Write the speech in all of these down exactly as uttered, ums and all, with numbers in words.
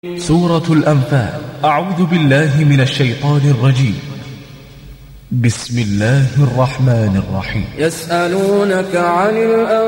سورة الأنفال. أعوذ بالله من الشيطان الرجيم. بسم الله الرحمن الرحيم. يسألونك عن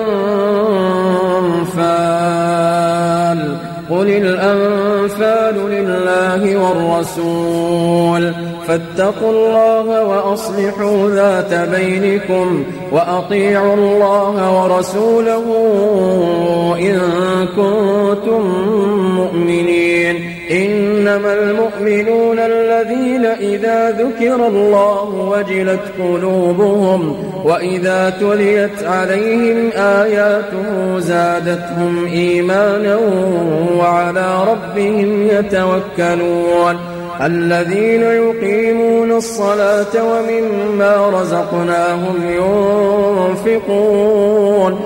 الأنفال قل الأنفال لله والرسول فاتقوا الله وأصلحوا ذات بينكم وأطيعوا الله ورسوله إن كنتم مؤمنين. إنما المؤمنون الذين إذا ذكر الله وجلت قلوبهم وإذا تليت عليهم آياته زادتهم إيمانا وعلى ربهم يتوكلون. الذين يقيمون الصلاة ومما رزقناهم ينفقون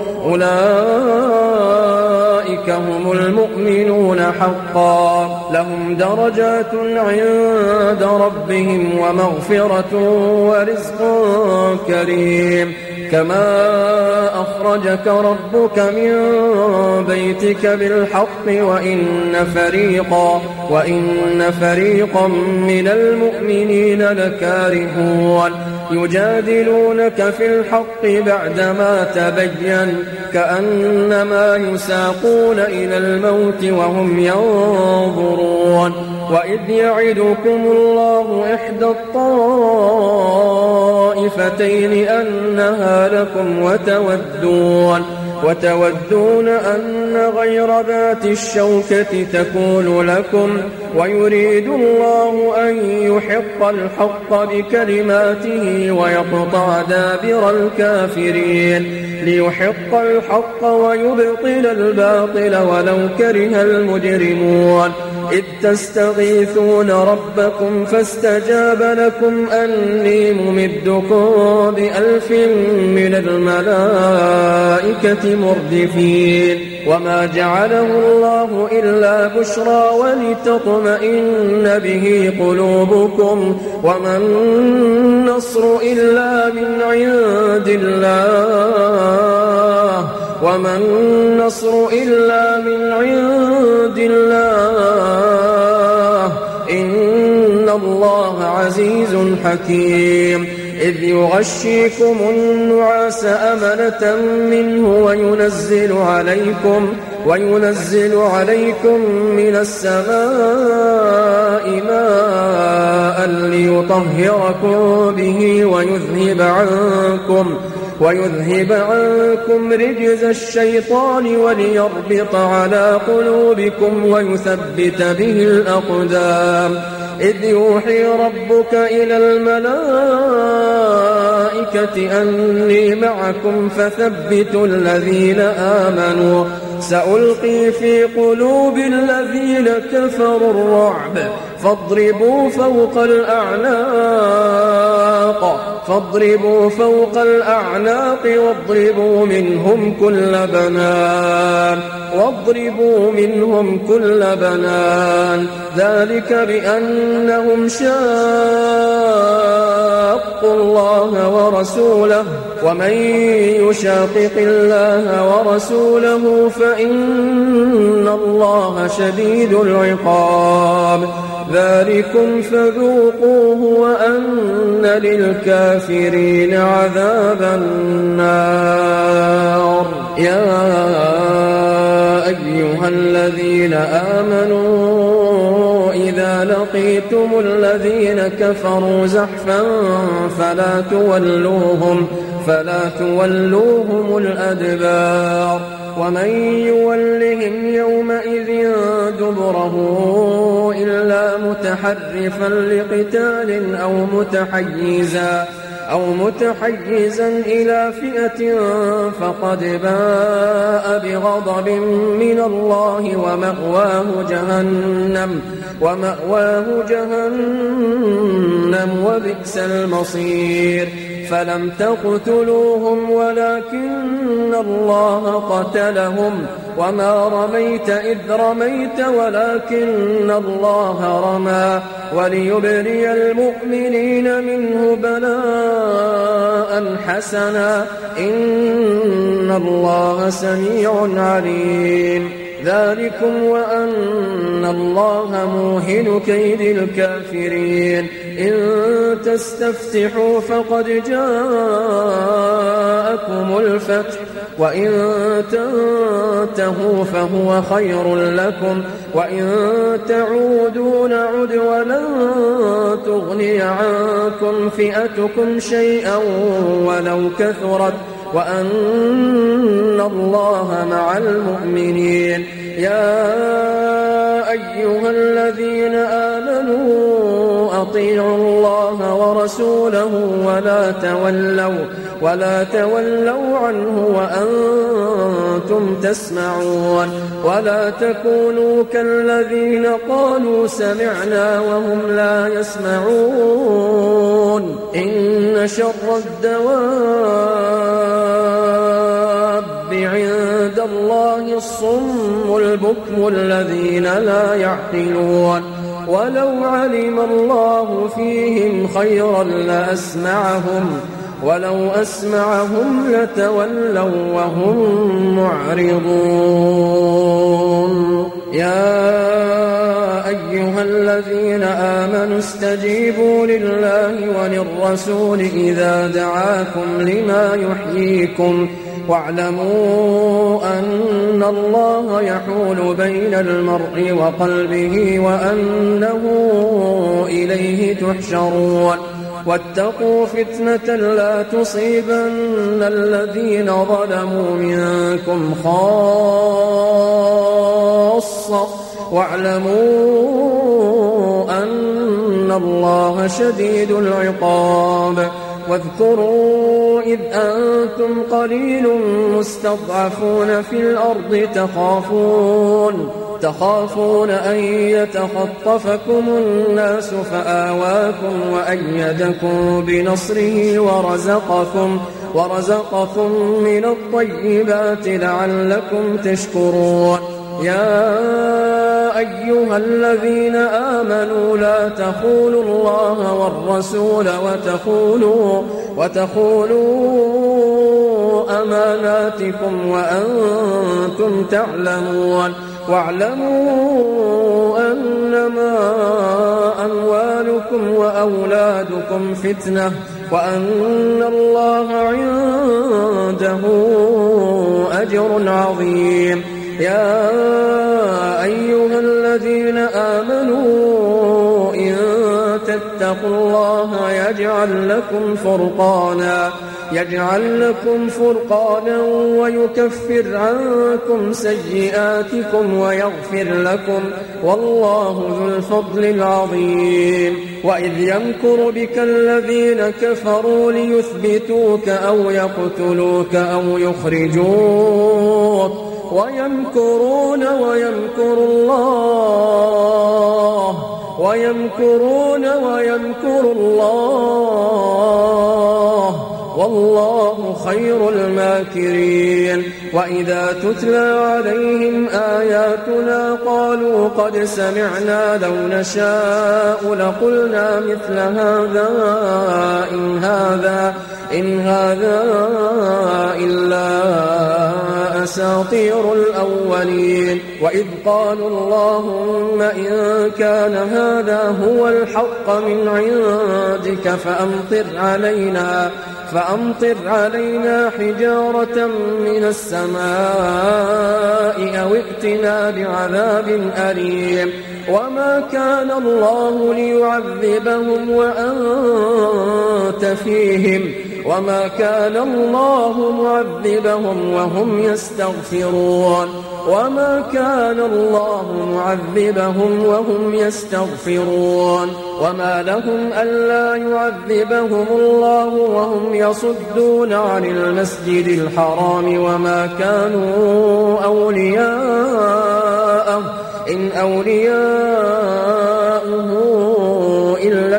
أولئك هم المؤمنون حقا لهم درجات عند ربهم ومغفرة ورزق كريم. كما أخرجك ربك من بيتك بالحق وإن فريقا وإن فريقا من المؤمنين لكارهون يجادلونك في الحق بعدما تبين كأنما يساقون إلى الموت وهم ينظرون. وإذ يعدكم الله إحدى الطائفتين أنها لكم وتودون وتودون أن غير ذات الشوكة تكون لكم ويريد الله أن يحق الحق بكلماته ويقطع دابر الكافرين ليحق الحق ويبطل الباطل ولو كره المجرمون. إذ تستغيثون ربكم فاستجاب لكم أني ممدكم بألف من الملائكة مردفين. وما جعله الله إلا بشرى ولتطمئن به قلوبكم وما النصر إلا من عند الله وما النصر إلا من عند الله إن الله عزيز حكيم. إذ يغشيكم النعاس أمنة منه وينزل عليكم وينزل عليكم من السماء ماء ليطهركم به ويذهب عنكم ويذهب عنكم رجز الشيطان وليربط على قلوبكم ويثبت به الأقدام. إذ يوحي ربك إلى الملائكة أني معكم فثبتوا الذين آمنوا سألقي في قلوب الذين كفروا الرعب فاضربوا فوق الأعناق فاضربوا فوق الأعناق واضربوا منهم كل بنان واضربوا منهم كل بنان ذلك بأنهم شاقوا الله ورسوله ومن يشاقق الله ورسوله فإن الله شديد العقاب. ذلكم فذوقوه وأن للكافرين عذاب النار. يا أيها الذين آمنوا إذا لقيتم الذين كفروا زحفا فلا تولوهم فلا تولوهم الأدبار ومن يولهم يومئذ دبره إلا متحرفا لقتال أو متحيزا أو متحيزا إلى فئة فقد باء بغضب من الله ومأواه جهنم ومأواه جهنم وبئس المصير. فلم تقتلوهم ولكن الله قتلهم وما رميت إذ رميت ولكن الله رمى وليبلي المؤمنين منه بلاء حسنا إن الله سميع عليم. ذلكم وأن الله موهن كيد الكافرين إن تستفتحوا فقد جاءكم الفتح وإن تنتهوا فهو خير لكم وإن تعودوا نعد ولن تغني عنكم فئتكم شيئا ولو كثرت وأن الله مع المؤمنين يا أيها الذين آمنوا أطيعوا الله ورسوله ولا تولوا ولا تولوا عنه وأنتم تسمعون ولا تكونوا كالذين قالوا سمعنا وهم لا يسمعون إن شر الدواب عند الله الصم البكم الذين لا يعقلون ولو علم الله فيهم خيرا لأسمعهم ولو أسمعهم لتولوا وهم معرضون يا أيها الذين آمنوا استجيبوا لله وللرسول إذا دعاكم لما يحييكم واعلموا أن الله يحول بين المرء وقلبه وأنه إليه تحشرون واتقوا فتنة لا تصيبن الذين ظلموا منكم خاصة واعلموا أن الله شديد العقاب واذكروا إذ أنتم قليل مستضعفون في الأرض تخافون تخافون أن يتخطفكم الناس فآواكم وأيدكم بنصره ورزقكم ورزقكم من الطيبات لعلكم تشكرون يا أيها الذين آمنوا لا تخونوا الله والرسول وتخونوا وتخونوا أماناتكم وأنتم تعلمون واعلموا أنما أموالكم وأولادكم فتنة وأن الله عنده أجر عظيم يا أيها الذين آمنوا إن تتقوا الله يجعل لكم فرقانا يجعل لكم فرقانا ويكفر عنكم سيئاتكم ويغفر لكم والله ذو الفضل العظيم وإذ يمكر بك الذين كفروا ليثبتوك أو يقتلوك أو يخرجوك ويمكرون ويمكر الله ويمكرون ويمكر الله والله خير الماكرين وإذا تتلى عليهم آياتنا قالوا قد سمعنا لو نشاء لقلنا مثل هذا إن هذا إن هذا إلا أساطير الأولين وإذ قالوا اللهم إن كان هذا هو الحق من عندك فأمطر علينا فأمطر علينا حجارة من السماء أو ائتنا بعذاب أليم وما كان الله ليعذبهم وأنت فيهم وما كان الله معذبهم وهم يستغفرون وما كان الله معذبهم وهم يستغفرون وما لهم ألا يعذبهم الله وهم يصدون عن المسجد الحرام وما كانوا أولياءه إن أولياؤه إلا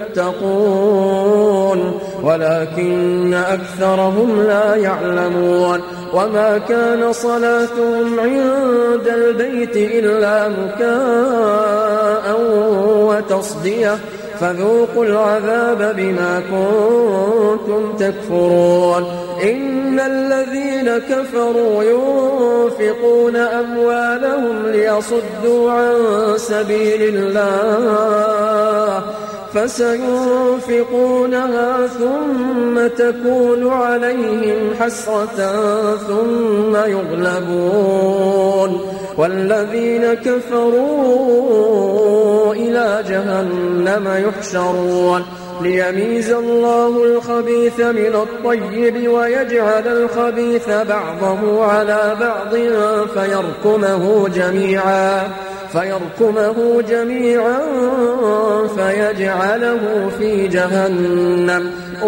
المتقون ولكن أكثرهم لا يعلمون وما كان صلاتهم عند البيت إلا مكاء وتصدية فذوقوا العذاب بما كنتم تكفرون إن الذين كفروا ينفقون أموالهم ليصدوا عن سبيل الله فسينفقونها ثم تكون عليهم حسرة ثم يغلبون والذين كفروا إلى جهنم يحشرون ليميز الله الخبيث من الطيب ويجعل الخبيث بعضه على بعض فيركمه جميعا فيركمه جميعا فيجعله في جهنم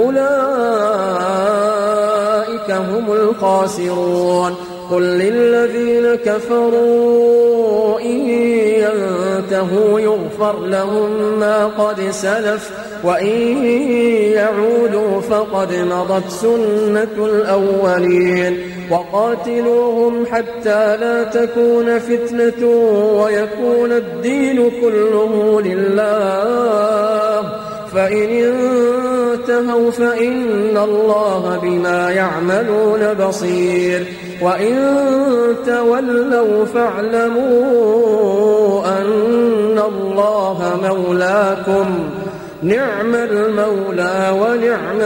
أولئك هم الخاسرون قل للذين كفروا إن ينتهوا يغفر لهم ما قد سلف وإن يعودوا فقد مضت سنة الأولين وقاتلوهم حتى لا تكون فتنة ويكون الدين كله لله فإن انتهوا فإن الله بما يعملون بصير وإن تولوا فاعلموا أن الله مولاكم نعم المولى ونعم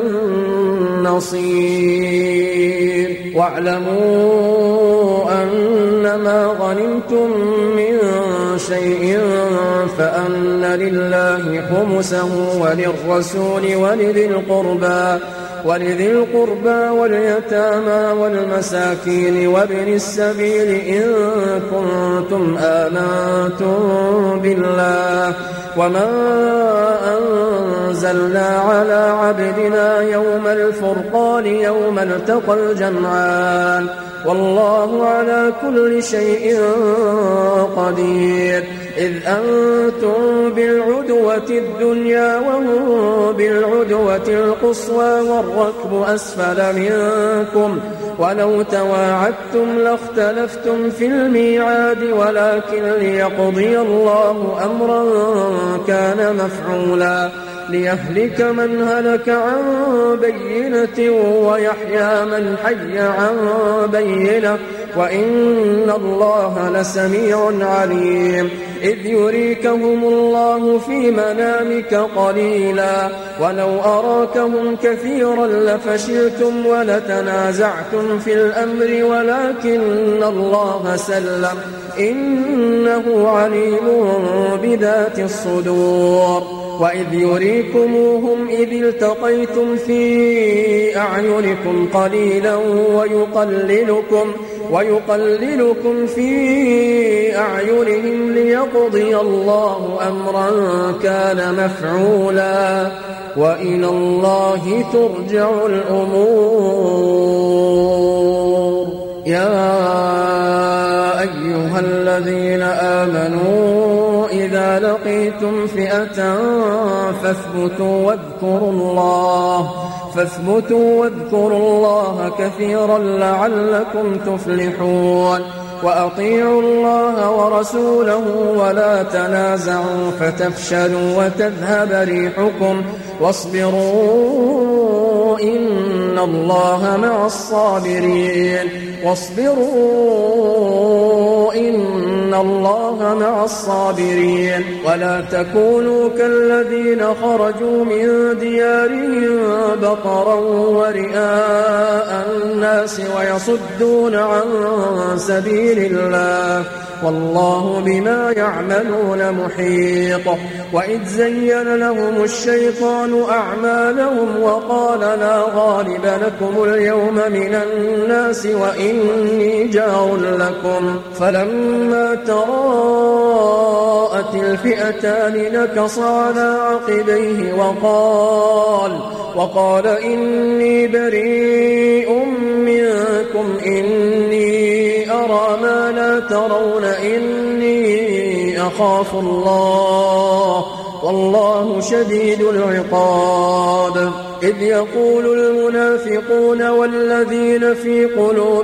النصير واعلموا أنما غنمتم من شيء فأن لله خمسه وللرسول ولذي القربى ولذي القربى واليتامى والمساكين وابن السبيل إن كنتم آمنتم بالله وما أنزلنا على عبدنا يوم الفرقان يوم التقى الجمعان والله على كل شيء قدير إذ أنتم بالعدوة الدنيا وهم بالعدوة القصوى والركب أسفل منكم ولو تواعدتم لاختلفتم في الميعاد ولكن ليقضي الله أمرا كان مفعولا ليهلك من هلك عن بينة ويحيى من حي عن بينة وإن الله لسميع عليم إذ يريكهم الله في منامك قليلا ولو أراكهم كثيرا لفشلتم ولتنازعتم في الأمر ولكن الله سلم إنه عليم بذات الصدور وإذ يريكموهم إذ التقيتم في أعينكم قليلا ويقللكم ويقللكم في أعينهم ليقضي الله أمرا كان مفعولا وإلى الله ترجع الأمور يا أيها الذين آمنوا إذا لقيتم فئة فاثبتوا واذكروا الله فاثبتوا واذكروا الله كثيرا لعلكم تفلحون وأطيعوا الله ورسوله ولا تنازعوا فتفشلوا وتذهب ريحكم واصبروا إن الله مع الصابرين واصبروا إن الله مع الصابرين ولا تكونوا كالذين خرجوا من ديارهم بطرا ورئاء الناس ويصدون عن سبيل الله والله بما يعملون محيط وإذ زين لهم الشيطان أعمالهم وقال لا غالب لكم اليوم من الناس وإني جار لكم فلما تراءت الفئتان نكص على عقبيه وقال وقال إني بريء منكم إني أرى ما لا ترون إني أخاف الله والله شديد العقاب إذ يقول المنافقون والذين في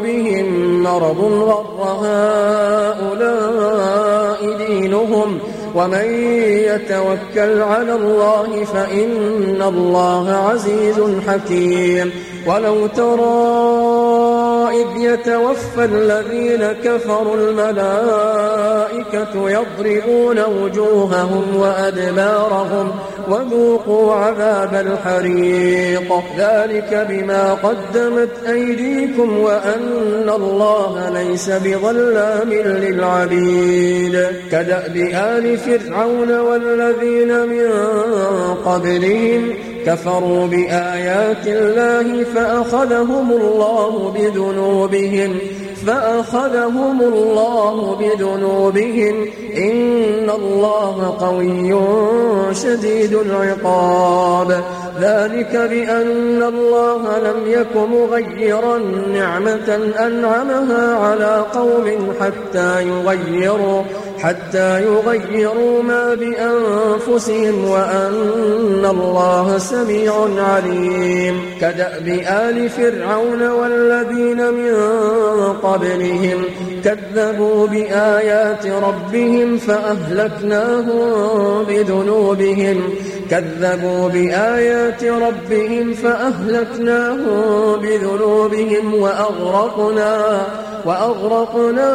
قلوبهم مرض غر هؤلاء دينهم ومن يتوكل على الله فإن الله عزيز حكيم. ولو ترى إذ يتوفى الذين كفروا الملائكة يضربون وجوههم وأدبارهم وذوقوا عذاب الحريق ذلك بما قدمت أيديكم وأن الله ليس بظلام للعبيد. كدأب آل فرعون والذين من قبلهم كفروا بآيات الله فأخذهم الله بذنوبهم فأخذهم الله بذنوبهم إن الله قوي شديد العقاب. ذلك بأن الله لم يك مغيرا نعمة أنعمها على قوم حتى يغيروا حتى يغيروا ما بأنفسهم وأن الله سميع عليم. كدأب آل فرعون والذين من قبلهم كذبوا بآيات ربهم فأهلكناهم بذنوبهم كذبوا بآيات ربهم فأهلكناهم بذنوبهم وأغرقنا وأغرقنا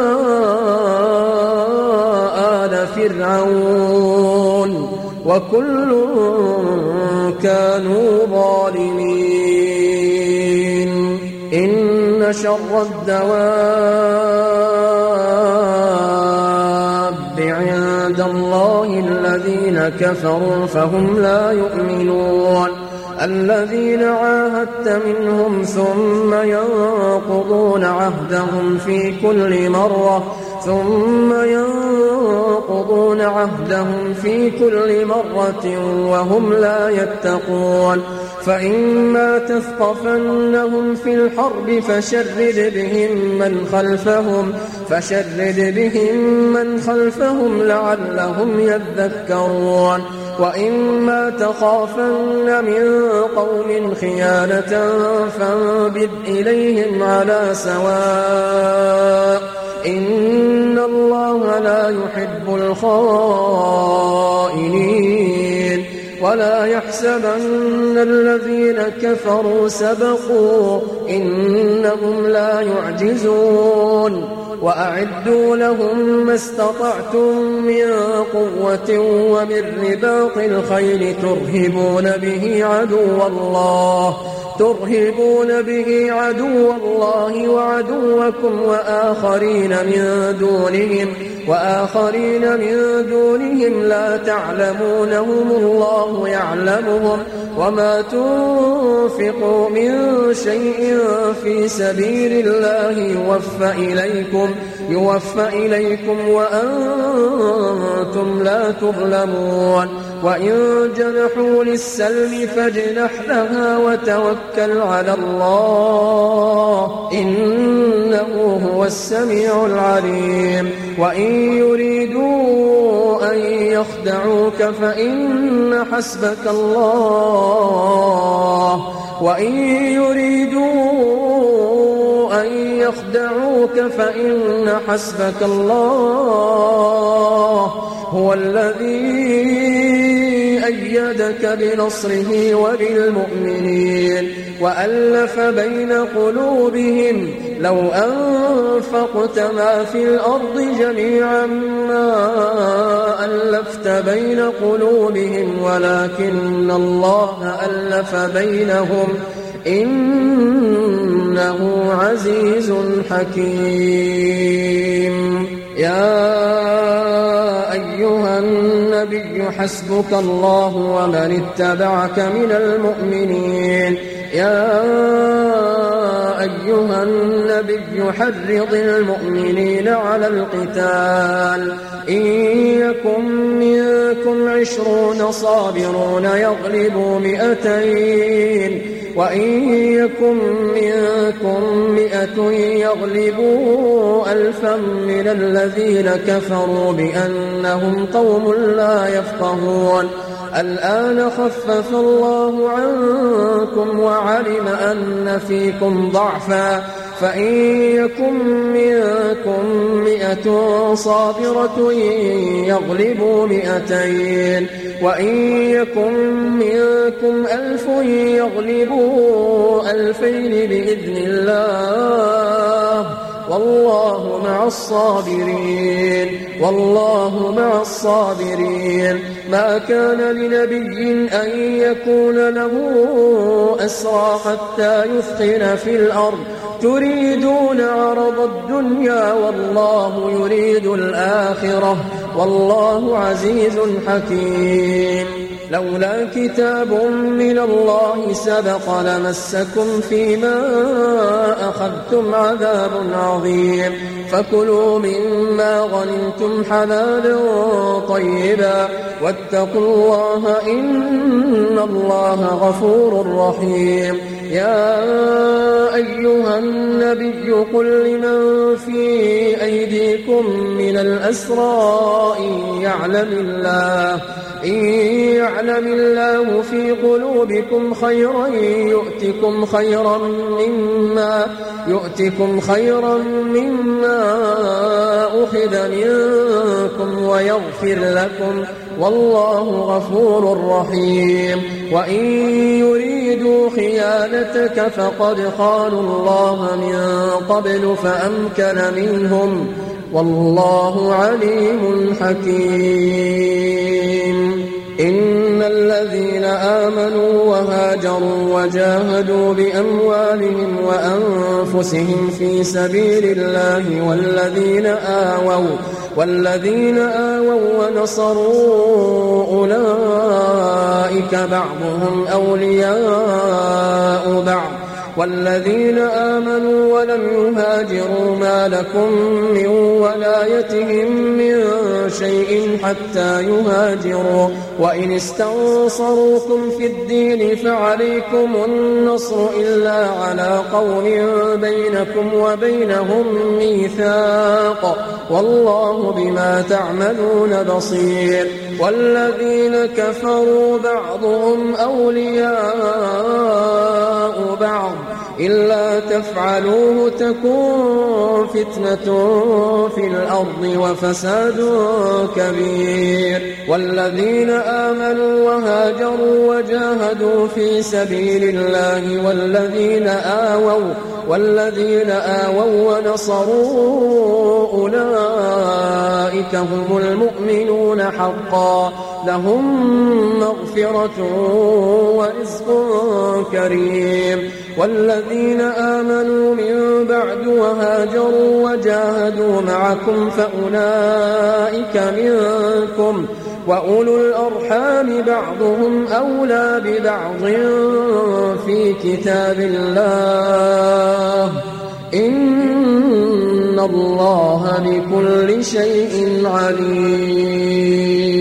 آل فرعون وكل كانوا ظالمين. إن شر الدواب عند الله الذين كفروا فهم لا يؤمنون. الذين عاهدت منهم ثم ينقضون عهدهم في كل مرة ثم ينقضون عهدهم في كل مرة وهم لا يتقون. فإما تثقفنهم في الحرب فشرد بهم من خلفهم فشرد بهم من خلفهم لعلهم يذكرون. وإما تخافن من قوم خيانة فانبذ إليهم على سواء إن الله لا يحب الخائنين. ولا يحسبن الذين كفروا سبقوا إنهم لا يعجزون. وأعدوا لهم ما استطعتم من قوة ومن رباط الخيل ترهبون به عدو الله ترهبون به عدو الله وعدوكم وآخرين من دونهم وآخرين من دونهم لا تعلمونهم الله يعلمهم. وما تنفقوا من شيء في سبيل الله يوفى إليكم يوفى إليكم وأنتم لا تظلمون. وإن جنحوا للسلم فاجنح لها وتوكل على الله إنه هو السميع العليم. وإن يريدوا أن يخدعوك فإن حسبك الله وإن يريدوا أن يخدعوك فإن حسبك الله هو الذي أيدك بنصره وبالمؤمنين وألف بين قلوبهم لو أنفقت ما في الأرض جميعا ما ألفت بين قلوبهم ولكن الله ألف بينهم إنه عزيز حكيم. يا أيها النبي حسبك الله ومن اتبعك من المؤمنين. يا أيها النبي حرض المؤمنين على القتال إن يكن منكم عشرون صابرون يغلبوا مئتين وإن يكن منكم مئة يغلبوا ألفا من الذين كفروا بأنهم قوم لا يفقهون. الآن خفف الله عنكم وعلم أن فيكم ضعفا فإن يكن منكم مئة صابرة يغلبوا مئتين وإن يكن منكم ألف يغلبوا ألفين بإذن الله والله مع الصابرين والله مع الصابرين. ما كان لنبي أن يكون له أسرى حتى يثخن في الأرض تريدون عرض الدنيا والله يريد الآخرة والله عزيز حكيم. لولا كتاب من الله سبق لمسكم فيما أخذتم عذاب عظيم. فكلوا مما غنمتم حلالا طيبا واتقوا الله إن الله غفور رحيم. يا أيها النبي قل لمن في أيديكم من الأسرى إن يعلم الله إن يعلم الله في قلوبكم خيرا يؤتكم خيرا مما يؤتكم خيرا مما أخذ منكم ويغفر لكم والله غفور رحيم. وإن يريدوا خيانتك فقد خانوا الله من قبل فأمكن منهم والله عليم حكيم. إن الذين آمنوا وهاجروا وجاهدوا بأموالهم وأنفسهم في سبيل الله والذين آووا والذين آووا ونصروا أولئك بعضهم أولياء بعض والذين آمنوا ولم يهاجروا ما لكم من ولايتهم من شيء حتى يهاجروا وإن استنصروكم في الدين فعليكم النصر إلا على قوم بينكم وبينهم ميثاق والله بما تعملون بصير. والذين كفروا بعضهم أولياء بعض إلا تفعلوه تكون فتنة في الأرض وفساد كبير. والذين آمنوا وهاجروا وجاهدوا في سبيل الله والذين آووا والذين آووا ونصروا أولئك هم المؤمنون حقا لهم مغفرة ورزق كريم. والذين آمنوا من بعد وهاجروا وجاهدوا معكم فأولئك منكم وأولو الأرحام بعضهم أولى ببعض في كتاب الله إن الله بكل شيء عليم.